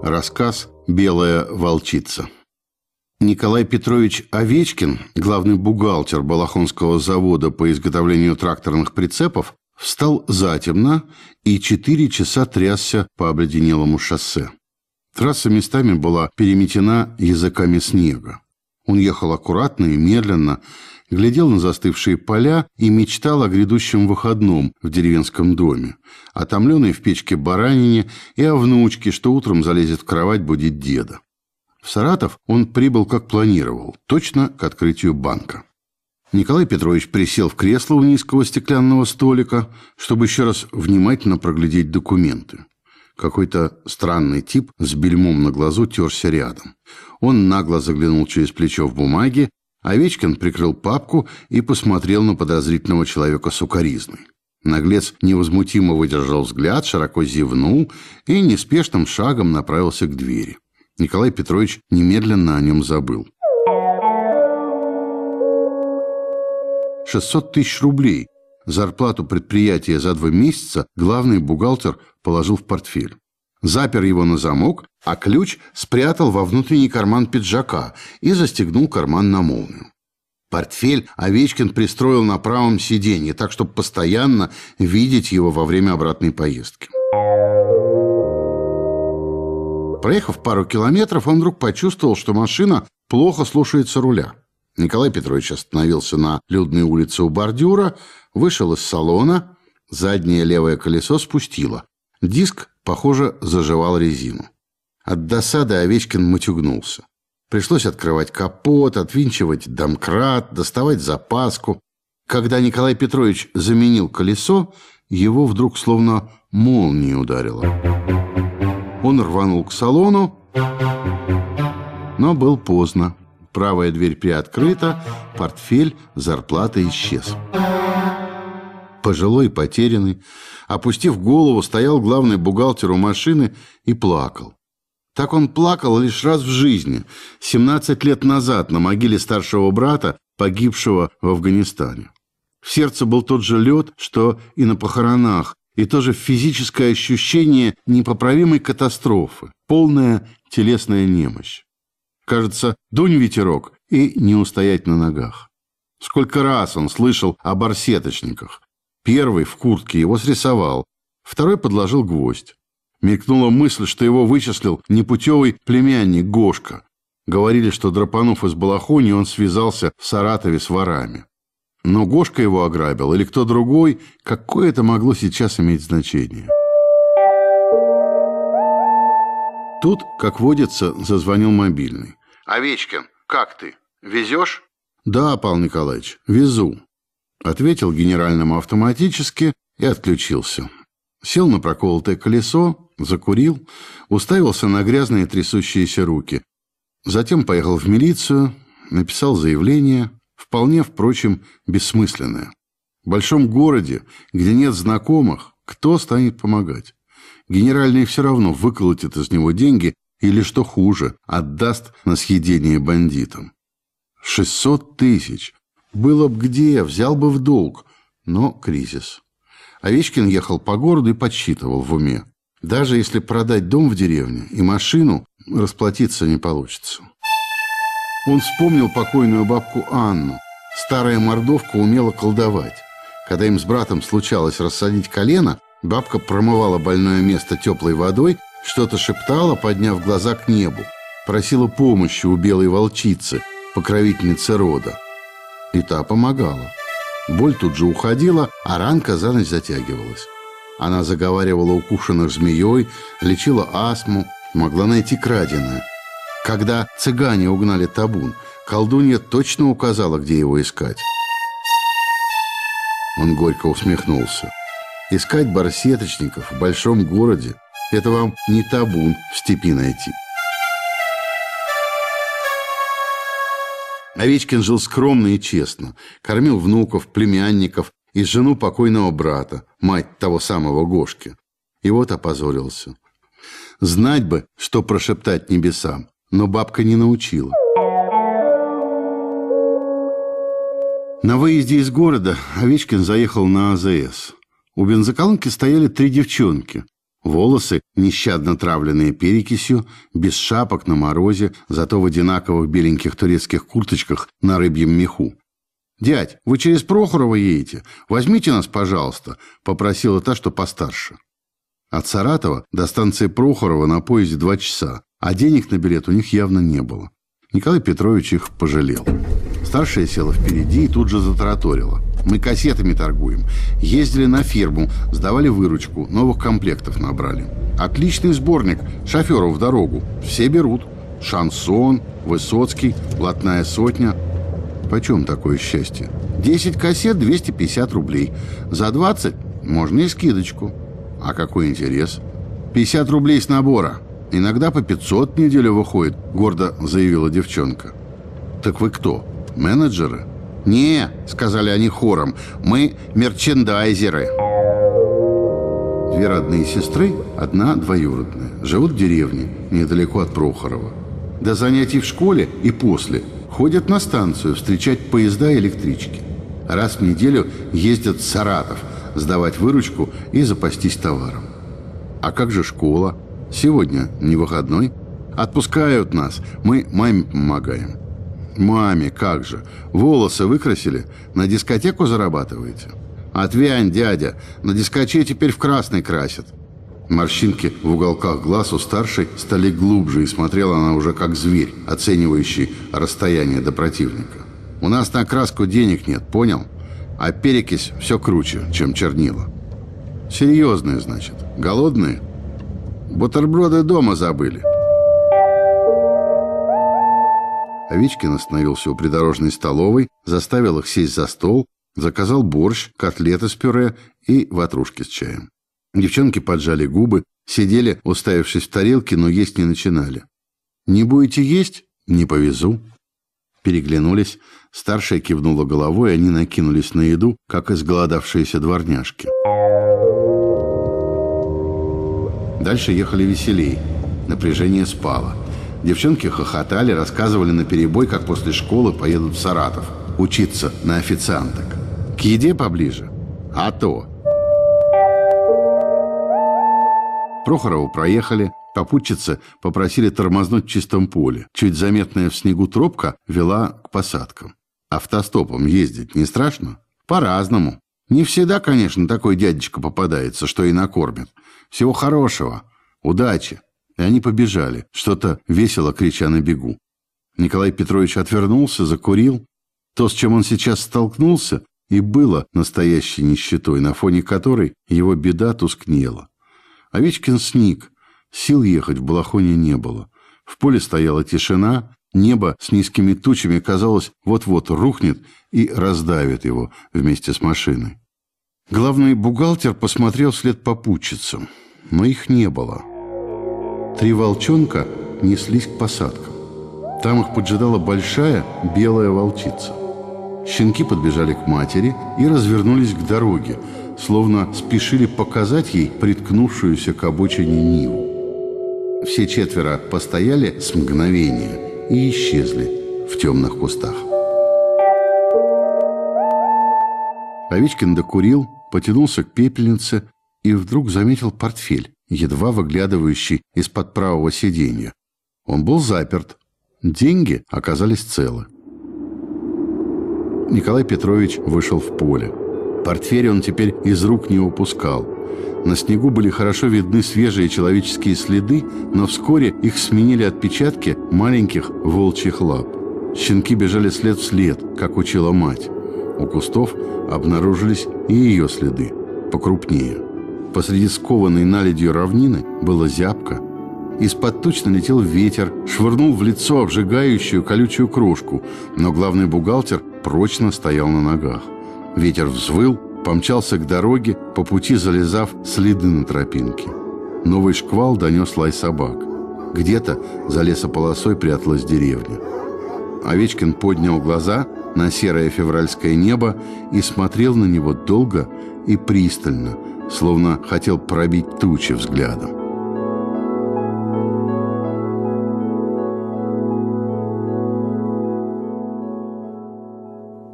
Рассказ «Белая волчица». Николай Петрович Овечкин, главный бухгалтер Балахонского завода по изготовлению тракторных прицепов, встал затемно и 4 часа трясся по обледенелому шоссе. Трасса местами была переметена языками снега. Он ехал аккуратно и медленно, глядел на застывшие поля и мечтал о грядущем выходном в деревенском доме, о томленой в печке баранине и о внучке, что утром залезет в кровать будить деда. В Саратов он прибыл, как планировал, точно к открытию банка. Николай Петрович присел в кресло у низкого стеклянного столика, чтобы еще раз внимательно проглядеть документы. Какой-то странный тип с бельмом на глазу терся рядом. Он нагло заглянул через плечо в бумаги, Овечкин прикрыл папку и посмотрел на подозрительного человека с укоризной. Наглец невозмутимо выдержал взгляд, широко зевнул и неспешным шагом направился к двери. Николай Петрович немедленно о нем забыл. 600 тысяч рублей. Зарплату предприятия за 2 месяца главный бухгалтер положил в портфель. Запер его на замок, а ключ спрятал во внутренний карман пиджака и застегнул карман на молнию. Портфель Овечкин пристроил на правом сиденье, так, чтобы постоянно видеть его во время обратной поездки. Проехав пару километров, он вдруг почувствовал, что машина плохо слушается руля. Николай Петрович остановился на людной улице у бордюра, вышел из салона, заднее левое колесо спустило. Диск, похоже, заживал резину. От досады Овечкин матюгнулся. Пришлось открывать капот, отвинчивать домкрат, доставать запаску. Когда Николай Петрович заменил колесо, его вдруг словно молнией ударило. Он рванул к салону, но был поздно. Правая дверь приоткрыта, портфель зарплаты исчез. Пожилой, потерянный, опустив голову, стоял главный бухгалтер у машины и плакал. Так он плакал лишь раз в жизни, 17 лет назад, на могиле старшего брата, погибшего в Афганистане. В сердце был тот же лед, что и на похоронах, и тоже физическое ощущение непоправимой катастрофы, полная телесная немощь. Кажется, дунь ветерок и не устоять на ногах. Сколько раз он слышал о барсеточниках. Первый в куртке его срисовал, второй подложил гвоздь. Мелькнула мысль, что его вычислил непутевый племянник Гошка. Говорили, что, драпанув из Балахони, он связался в Саратове с ворами. Но Гошка его ограбил или кто другой, какое это могло сейчас иметь значение? Тут, как водится, зазвонил мобильный. «Овечкин, как ты? Везешь?» «Да, Павел Николаевич, везу», — ответил генеральному автоматически и отключился. Сел на проколотое колесо, закурил, уставился на грязные трясущиеся руки. Затем поехал в милицию, написал заявление, вполне, впрочем, бессмысленное. В большом городе, где нет знакомых, кто станет помогать? Генеральный все равно выколотит из него деньги или, что хуже, отдаст на съедение бандитам. 600 тысяч. Было б где, взял бы в долг. Но кризис. Овечкин ехал по городу и подсчитывал в уме. Даже если продать дом в деревне и машину, расплатиться не получится. Он вспомнил покойную бабку Анну. Старая мордовка умела колдовать. Когда им с братом случалось рассадить колено, бабка промывала больное место теплой водой, что-то шептала, подняв глаза к небу, просила помощи у белой волчицы, покровительницы рода. И та помогала. Боль тут же уходила, а ранка за ночь затягивалась. Она заговаривала укушенных змеей, лечила астму, могла найти краденое. Когда цыгане угнали табун, колдунья точно указала, где его искать. Он горько усмехнулся. Искать барсеточников в большом городе — это вам не табун в степи найти. Овечкин жил скромно и честно, кормил внуков, племянников и жену покойного брата, мать того самого Гошки. И вот опозорился. Знать бы, что прошептать небесам, но бабка не научила. На выезде из города Овечкин заехал на АЗС. У бензоколонки стояли 3 девчонки. Волосы, нещадно травленные перекисью, без шапок на морозе, зато в одинаковых беленьких турецких курточках на рыбьем меху. «Дядь, вы через Прохорово едете? Возьмите нас, пожалуйста», — попросила та, что постарше. От Саратова до станции Прохорова на поезде 2 часа, а денег на билет у них явно не было. Николай Петрович их пожалел. Старшая села впереди и тут же затараторила. «Мы кассетами торгуем. Ездили на фирму, сдавали выручку, новых комплектов набрали. Отличный сборник, шоферу в дорогу. Все берут. Шансон, Высоцкий, Блатная сотня». «Почем такое счастье?» 10 кассет 250 рублей. За 20 можно и скидочку». «А какой интерес?» 50 рублей с набора. Иногда по 500 в неделю выходит», — гордо заявила девчонка. «Так вы кто? Менеджеры?» «Не», — сказали они хором, — «мы мерчендайзеры». 2 родные сестры, одна двоюродная, живут в деревне, недалеко от Прохорова. До занятий в школе и после ходят на станцию встречать поезда и электрички. Раз в неделю ездят в Саратов сдавать выручку и запастись товаром. «А как же школа? Сегодня не выходной?» «Отпускают нас, мы маме помогаем». «Маме, как же? Волосы выкрасили? На дискотеку зарабатываете?» «Отвянь, дядя, на дискоче теперь в красный красят». Морщинки в уголках глаз у старшей стали глубже, и смотрела она уже как зверь, оценивающий расстояние до противника. «У нас на краску денег нет, понял? А перекись все круче, чем чернила». «Серьезные, значит? Голодные?» «Бутерброды дома забыли». Овечкин остановился у придорожной столовой, заставил их сесть за стол, заказал борщ, котлеты с пюре и ватрушки с чаем. Девчонки поджали губы, сидели, уставившись в тарелки, но есть не начинали. «Не будете есть? Не повезу». Переглянулись, старшая кивнула головой, и они накинулись на еду, как изголодавшиеся дворняжки. Дальше ехали веселей. Напряжение спало. Девчонки хохотали, рассказывали наперебой, как после школы поедут в Саратов учиться на официанток. К еде поближе? А то. Прохорову проехали. Попутчицы попросили тормознуть в чистом поле. Чуть заметная в снегу тропка вела к посадкам. Автостопом ездить не страшно? По-разному. Не всегда, конечно, такой дядечка попадается, что и накормит. Всего хорошего. Удачи. И они побежали, что-то весело крича на бегу. Николай Петрович отвернулся, закурил. То, с чем он сейчас столкнулся, и было настоящей нищетой, на фоне которой его беда тускнела. Овечкин сник. Сил ехать в балахоне не было. В поле стояла тишина, небо с низкими тучами, казалось, вот-вот рухнет и раздавит его вместе с машиной. Главный бухгалтер посмотрел вслед попутчицам, но их не было. 3 волчонка неслись к посадкам. Там их поджидала большая белая волчица. Щенки подбежали к матери и развернулись к дороге, словно спешили показать ей приткнувшуюся к обочине Ниву. Все 4 постояли с мгновения и исчезли в темных кустах. Овечкин докурил, потянулся к пепельнице и вдруг заметил портфель, едва выглядывающий из-под правого сиденья. Он был заперт. Деньги оказались целы. Николай Петрович вышел в поле. Портфель он теперь из рук не упускал. На снегу были хорошо видны свежие человеческие следы, но вскоре их сменили отпечатки маленьких волчьих лап. Щенки бежали след в след, как учила мать. У кустов обнаружились и ее следы, покрупнее. Посреди скованной наледью равнины было зябко. Из-под туч налетел ветер, швырнул в лицо обжигающую колючую крошку, но главный бухгалтер прочно стоял на ногах. Ветер взвыл, помчался к дороге, по пути залезав следы на тропинке. Новый шквал донес лай собак. Где-то за лесополосой пряталась деревня. Овечкин поднял глаза на серое февральское небо и смотрел на него долго и пристально, словно хотел пробить тучи взглядом.